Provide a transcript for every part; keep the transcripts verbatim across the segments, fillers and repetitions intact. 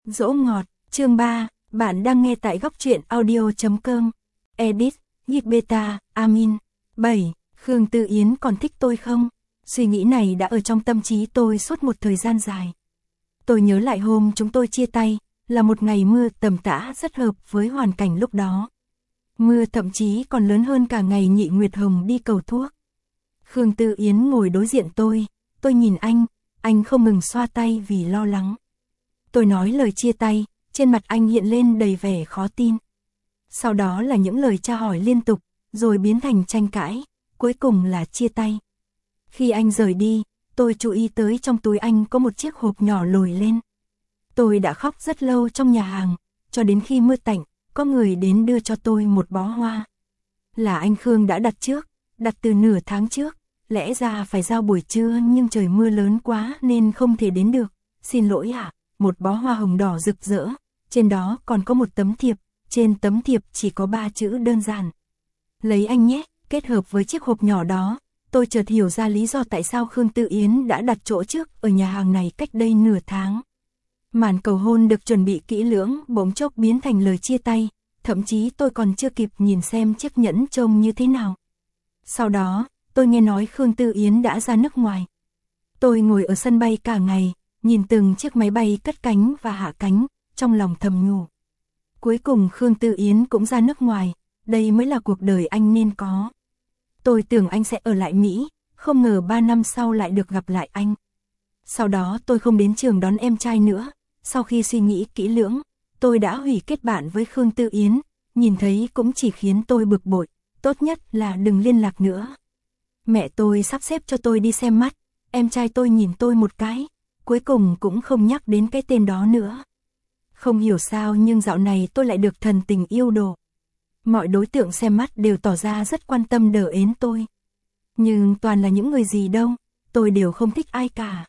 Dỗ ngọt, chương ba, bạn đang nghe tại góc truyện audio chấm com. Edit, Git Beta, Amin. bảy. Khương Tư Yến còn thích tôi không? Suy nghĩ này đã ở trong tâm trí tôi suốt một thời gian dài. Tôi nhớ lại hôm chúng tôi chia tay, là một ngày mưa tầm tã rất hợp với hoàn cảnh lúc đó. Mưa thậm chí còn lớn hơn cả ngày Nhị Nguyệt Hồng đi cầu thuốc. Khương Tư Yến ngồi đối diện tôi, tôi nhìn anh, anh không ngừng xoa tay vì lo lắng. Tôi nói lời chia tay, trên mặt anh hiện lên đầy vẻ khó tin. Sau đó là những lời tra hỏi liên tục, rồi biến thành tranh cãi, cuối cùng là chia tay. Khi anh rời đi, tôi chú ý tới trong túi anh có một chiếc hộp nhỏ lồi lên. Tôi đã khóc rất lâu trong nhà hàng, cho đến khi mưa tạnh, có người đến đưa cho tôi một bó hoa. Là anh Khương đã đặt trước, đặt từ nửa tháng trước, lẽ ra phải giao buổi trưa nhưng trời mưa lớn quá nên không thể đến được. Xin lỗi ạ, à, một bó hoa hồng đỏ rực rỡ, trên đó còn có một tấm thiệp, trên tấm thiệp chỉ có ba chữ đơn giản. Lấy anh nhé, kết hợp với chiếc hộp nhỏ đó, tôi chợt hiểu ra lý do tại sao Khương Tư Yến đã đặt chỗ trước ở nhà hàng này cách đây nửa tháng. Màn cầu hôn được chuẩn bị kỹ lưỡng bỗng chốc biến thành lời chia tay, thậm chí tôi còn chưa kịp nhìn xem chiếc nhẫn trông như thế nào. Sau đó, tôi nghe nói Khương Tư Yến đã ra nước ngoài. Tôi ngồi ở sân bay cả ngày, nhìn từng chiếc máy bay cất cánh và hạ cánh, trong lòng thầm nhủ. Cuối cùng Khương Tư Yến cũng ra nước ngoài, đây mới là cuộc đời anh nên có. Tôi tưởng anh sẽ ở lại Mỹ, không ngờ ba năm sau lại được gặp lại anh. Sau đó tôi không đến trường đón em trai nữa, sau khi suy nghĩ kỹ lưỡng, tôi đã hủy kết bạn với Khương Tư Yến, nhìn thấy cũng chỉ khiến tôi bực bội, tốt nhất là đừng liên lạc nữa. Mẹ tôi sắp xếp cho tôi đi xem mắt, em trai tôi nhìn tôi một cái, cuối cùng cũng không nhắc đến cái tên đó nữa. Không hiểu sao nhưng dạo này tôi lại được thần tình yêu đồ. Mọi đối tượng xem mắt đều tỏ ra rất quan tâm đỡ ến tôi. Nhưng toàn là những người gì đâu, tôi đều không thích ai cả.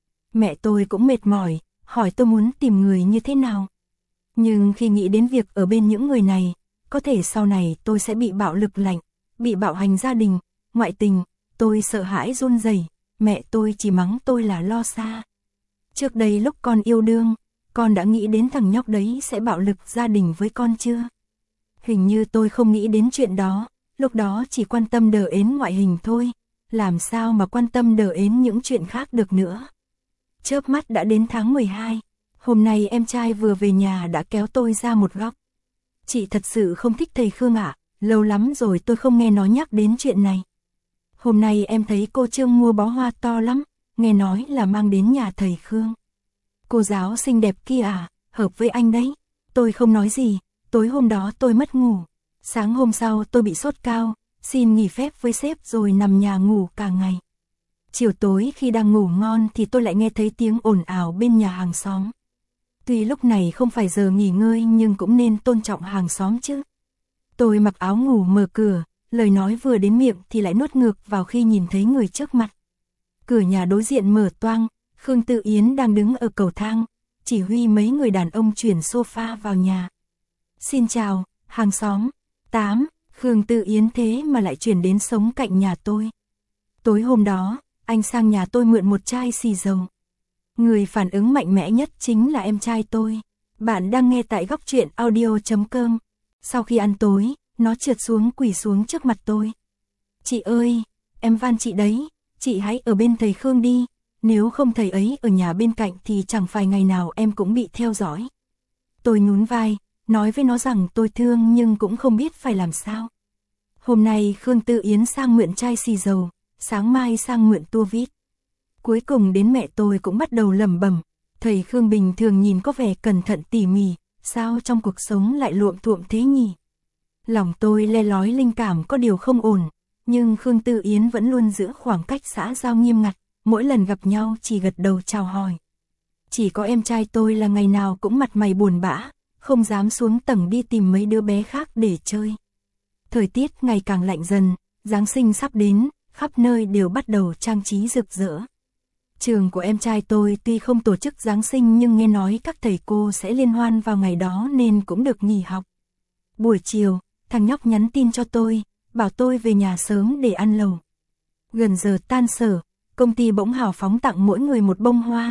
Mẹ tôi cũng mệt mỏi, hỏi tôi muốn tìm người như thế nào. Nhưng khi nghĩ đến việc ở bên những người này, có thể sau này tôi sẽ bị bạo lực lạnh, bị bạo hành gia đình, ngoại tình, tôi sợ hãi run rẩy. Mẹ tôi chỉ mắng tôi là lo xa. Trước đây lúc con yêu đương, con đã nghĩ đến thằng nhóc đấy sẽ bạo lực gia đình với con chưa? Hình như tôi không nghĩ đến chuyện đó, lúc đó chỉ quan tâm đờ ến ngoại hình thôi, làm sao mà quan tâm đờ ến những chuyện khác được nữa. Chớp mắt đã đến tháng mười hai, hôm nay em trai vừa về nhà đã kéo tôi ra một góc. Chị thật sự không thích thầy Khương ạ, à? Lâu lắm rồi tôi không nghe nó nhắc đến chuyện này. Hôm nay em thấy cô Trương mua bó hoa to lắm, nghe nói là mang đến nhà thầy Khương. Cô giáo xinh đẹp kia à, hợp với anh đấy. Tôi không nói gì, tối hôm đó tôi mất ngủ. Sáng hôm sau tôi bị sốt cao, xin nghỉ phép với sếp rồi nằm nhà ngủ cả ngày. Chiều tối khi đang ngủ ngon thì tôi lại nghe thấy tiếng ồn ào bên nhà hàng xóm. Tuy lúc này không phải giờ nghỉ ngơi nhưng cũng nên tôn trọng hàng xóm chứ. Tôi mặc áo ngủ mở cửa, lời nói vừa đến miệng thì lại nuốt ngược vào khi nhìn thấy người trước mặt. Cửa nhà đối diện mở toang, Khương Tư Yến đang đứng ở cầu thang, chỉ huy mấy người đàn ông chuyển sofa vào nhà. Xin chào, hàng xóm. tám. Khương Tư Yến thế mà lại chuyển đến sống cạnh nhà tôi. Tối hôm đó, anh sang nhà tôi mượn một chai xì dầu. Người phản ứng mạnh mẽ nhất chính là em trai tôi. Bạn đang nghe tại góc truyện audio chấm com. Sau khi ăn tối, nó trượt xuống quỳ xuống trước mặt tôi. Chị ơi, em van chị đấy, chị hãy ở bên thầy Khương đi. Nếu không thầy ấy ở nhà bên cạnh thì chẳng phải ngày nào em cũng bị theo dõi. Tôi nhún vai, nói với nó rằng tôi thương nhưng cũng không biết phải làm sao. Hôm nay Khương Tư Yến sang mượn chai xì dầu, sáng mai sang mượn tua vít. Cuối cùng đến mẹ tôi cũng bắt đầu lẩm bẩm, thầy Khương bình thường nhìn có vẻ cẩn thận tỉ mỉ, sao trong cuộc sống lại luộm thuộm thế nhỉ? Lòng tôi le lói linh cảm có điều không ổn, nhưng Khương Tư Yến vẫn luôn giữ khoảng cách xã giao nghiêm ngặt, mỗi lần gặp nhau chỉ gật đầu chào hỏi. Chỉ có em trai tôi là ngày nào cũng mặt mày buồn bã, không dám xuống tầng đi tìm mấy đứa bé khác để chơi. Thời tiết ngày càng lạnh dần, Giáng sinh sắp đến, khắp nơi đều bắt đầu trang trí rực rỡ. Trường của em trai tôi tuy không tổ chức Giáng sinh nhưng nghe nói các thầy cô sẽ liên hoan vào ngày đó nên cũng được nghỉ học. Buổi chiều, thằng nhóc nhắn tin cho tôi, bảo tôi về nhà sớm để ăn lẩu. Gần giờ tan sở, công ty bỗng hào phóng tặng mỗi người một bông hoa,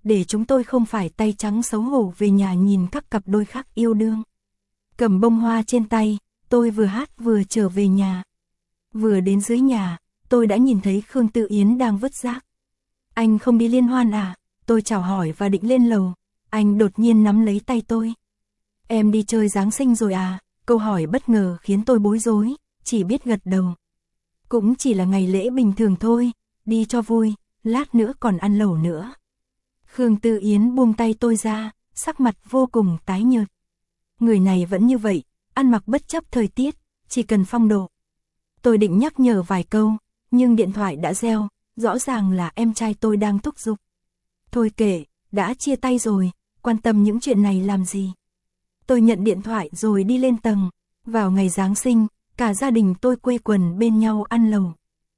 để chúng tôi không phải tay trắng xấu hổ về nhà nhìn các cặp đôi khác yêu đương. Cầm bông hoa trên tay, tôi vừa hát vừa trở về nhà. Vừa đến dưới nhà, tôi đã nhìn thấy Khương Tự Yến đang vứt rác. Anh không đi liên hoan à? Tôi chào hỏi và định lên lầu. Anh đột nhiên nắm lấy tay tôi. Em đi chơi Giáng sinh rồi à? Câu hỏi bất ngờ khiến tôi bối rối, chỉ biết gật đầu. Cũng chỉ là ngày lễ bình thường thôi, đi cho vui, lát nữa còn ăn lẩu nữa. Khương Tự Yến buông tay tôi ra, sắc mặt vô cùng tái nhợt. Người này vẫn như vậy, ăn mặc bất chấp thời tiết, chỉ cần phong độ. Tôi định nhắc nhở vài câu, nhưng điện thoại đã reo, rõ ràng là em trai tôi đang thúc giục. Thôi kệ, đã chia tay rồi, quan tâm những chuyện này làm gì. Tôi nhận điện thoại rồi đi lên tầng. Vào ngày Giáng sinh, cả gia đình tôi quây quần bên nhau ăn lẩu.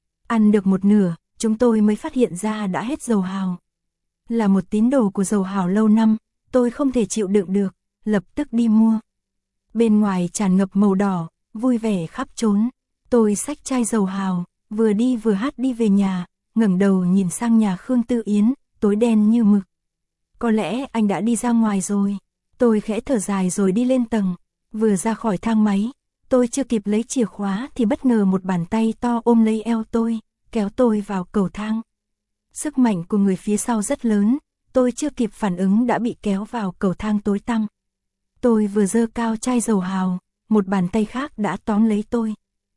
Ăn được một nửa, chúng tôi mới phát hiện ra đã hết dầu hào. Là một tín đồ của dầu hào lâu năm, tôi không thể chịu đựng được, lập tức đi mua. Bên ngoài tràn ngập màu đỏ, vui vẻ khắp trốn. Tôi xách chai dầu hào, vừa đi vừa hát đi về nhà, ngẩng đầu nhìn sang nhà Khương Tự Yến, tối đen như mực. Có lẽ anh đã đi ra ngoài rồi. Tôi khẽ thở dài rồi đi lên tầng. Vừa ra khỏi thang máy, tôi chưa kịp lấy chìa khóa thì bất ngờ một bàn tay to ôm lấy eo tôi, kéo tôi vào cầu thang. Sức mạnh của người phía sau rất lớn, tôi chưa kịp phản ứng đã bị kéo vào cầu thang tối tăm. Tôi vừa giơ cao chai dầu hào, một bàn tay khác đã tóm lấy tôi.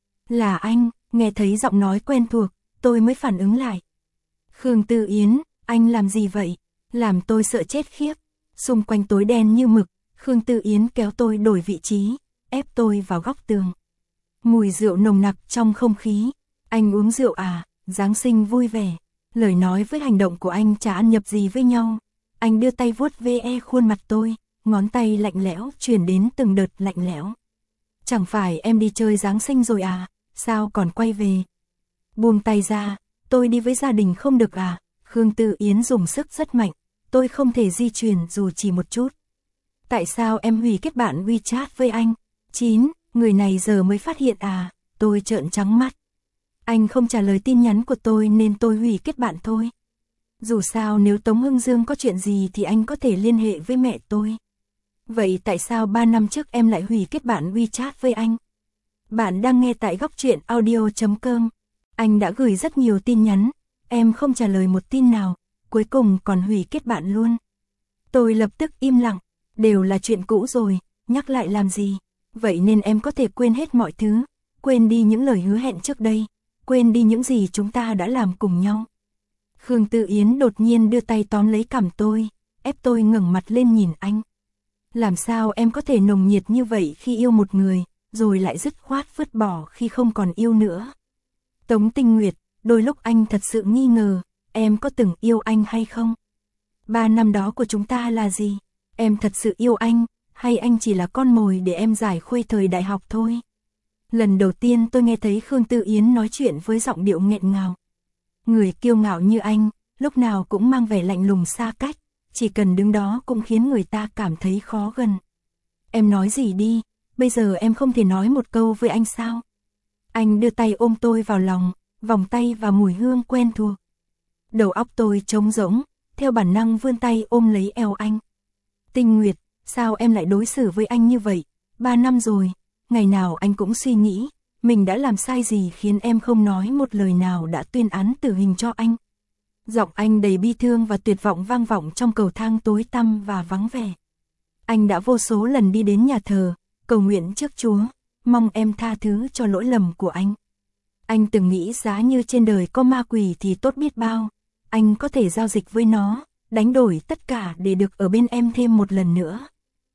Là anh, nghe thấy giọng nói quen thuộc, tôi mới phản ứng lại. Khương Tự Yến, anh làm gì vậy? Làm tôi sợ chết khiếp. Xung quanh tối đen như mực, Khương Tự Yến kéo tôi đổi vị trí, ép tôi vào góc tường. Mùi rượu nồng nặc trong không khí. Anh uống rượu à? Giáng sinh vui vẻ. Lời nói với hành động của anh chả ăn nhập gì với nhau. Anh đưa tay vuốt ve khuôn mặt tôi, ngón tay lạnh lẽo truyền đến từng đợt lạnh lẽo. Chẳng phải em đi chơi Giáng sinh rồi à? Sao còn quay về? Buông tay ra, tôi đi với gia đình không được à? Khương Tự Yến dùng sức rất mạnh, tôi không thể di chuyển dù chỉ một chút. Tại sao em hủy kết bạn WeChat với anh? chín. Người này giờ mới phát hiện à? Tôi trợn trắng mắt. Anh không trả lời tin nhắn của tôi nên tôi hủy kết bạn thôi. Dù sao nếu Tống Hưng Dương có chuyện gì thì anh có thể liên hệ với mẹ tôi. Vậy tại sao ba năm trước em lại hủy kết bạn WeChat với anh? Bạn đang nghe tại góc truyện audio chấm com. Anh đã gửi rất nhiều tin nhắn, em không trả lời một tin nào, cuối cùng còn hủy kết bạn luôn. Tôi lập tức im lặng, đều là chuyện cũ rồi, nhắc lại làm gì? Vậy nên em có thể quên hết mọi thứ, quên đi những lời hứa hẹn trước đây, quên đi những gì chúng ta đã làm cùng nhau. Khương Tự Yến đột nhiên đưa tay tóm lấy cằm tôi, ép tôi ngẩng mặt lên nhìn anh. Làm sao em có thể nồng nhiệt như vậy khi yêu một người, rồi lại dứt khoát vứt bỏ khi không còn yêu nữa? Tống Tinh Nguyệt, đôi lúc anh thật sự nghi ngờ, em có từng yêu anh hay không? Ba năm đó của chúng ta là gì? Em thật sự yêu anh, hay anh chỉ là con mồi để em giải khuây thời đại học thôi? Lần đầu tiên tôi nghe thấy Khương Tự Yến nói chuyện với giọng điệu nghẹn ngào. Người kiêu ngạo như anh, lúc nào cũng mang vẻ lạnh lùng xa cách, chỉ cần đứng đó cũng khiến người ta cảm thấy khó gần. Em nói gì đi, bây giờ em không thể nói một câu với anh sao? Anh đưa tay ôm tôi vào lòng, vòng tay và mùi hương quen thuộc. Đầu óc tôi trống rỗng, theo bản năng vươn tay ôm lấy eo anh. Tinh Nguyệt, sao em lại đối xử với anh như vậy? Ba năm rồi, ngày nào anh cũng suy nghĩ, mình đã làm sai gì khiến em không nói một lời nào đã tuyên án tử hình cho anh. Giọng anh đầy bi thương và tuyệt vọng vang vọng trong cầu thang tối tăm và vắng vẻ. Anh đã vô số lần đi đến nhà thờ, cầu nguyện trước Chúa, mong em tha thứ cho lỗi lầm của anh. Anh từng nghĩ giá như trên đời có ma quỷ thì tốt biết bao, anh có thể giao dịch với nó, đánh đổi tất cả để được ở bên em thêm một lần nữa.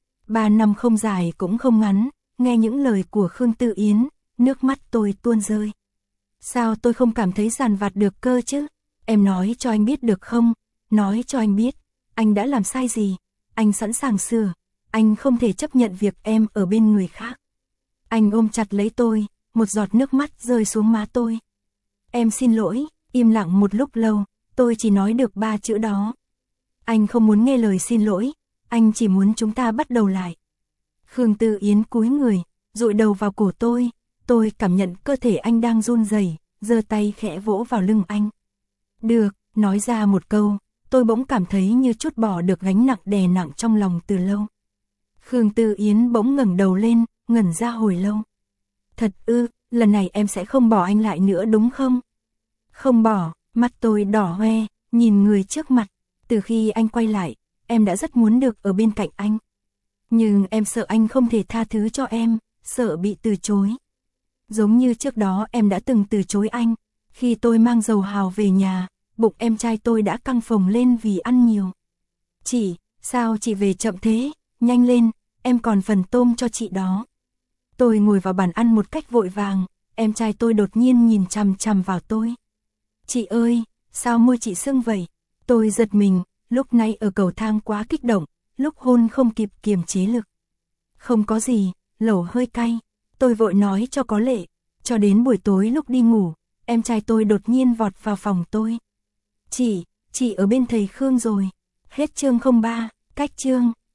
Ba năm không dài cũng không ngắn, nghe những lời của Khương Tự Yến, nước mắt tôi tuôn rơi. Sao tôi không cảm thấy dằn vặt được cơ chứ? Em nói cho anh biết được không? Nói cho anh biết, anh đã làm sai gì? Anh sẵn sàng sửa, anh không thể chấp nhận việc em ở bên người khác. Anh ôm chặt lấy tôi, một giọt nước mắt rơi xuống má tôi. Em xin lỗi, im lặng một lúc lâu, tôi chỉ nói được ba chữ đó. Anh không muốn nghe lời xin lỗi, anh chỉ muốn chúng ta bắt đầu lại. Khương Tự Yến cúi người, dụi đầu vào cổ tôi, tôi cảm nhận cơ thể anh đang run rẩy, giơ tay khẽ vỗ vào lưng anh. Được, nói ra một câu, tôi bỗng cảm thấy như trút bỏ được gánh nặng đè nặng trong lòng từ lâu. Khương Tư Yến bỗng ngẩng đầu lên, ngẩn ra hồi lâu. Thật ư, lần này em sẽ không bỏ anh lại nữa đúng không? Không bỏ, mắt tôi đỏ hoe, nhìn người trước mặt. Từ khi anh quay lại, em đã rất muốn được ở bên cạnh anh. Nhưng em sợ anh không thể tha thứ cho em, sợ bị từ chối. Giống như trước đó em đã từng từ chối anh, khi tôi mang dầu hào về nhà, bụng em trai tôi đã căng phồng lên vì ăn nhiều. Chị, sao chị về chậm thế, nhanh lên, em còn phần tôm cho chị đó. Tôi ngồi vào bàn ăn một cách vội vàng, em trai tôi đột nhiên nhìn chằm chằm vào tôi. Chị ơi, sao môi chị sưng vậy? Tôi giật mình, lúc này ở cầu thang quá kích động, lúc hôn không kịp kiềm chế lực. Không có gì, lẩu hơi cay, tôi vội nói cho có lệ. Cho đến buổi tối lúc đi ngủ, em trai tôi đột nhiên vọt vào phòng tôi. Chị, chị ở bên thầy Khương rồi. Hết chương không ba, cách chương.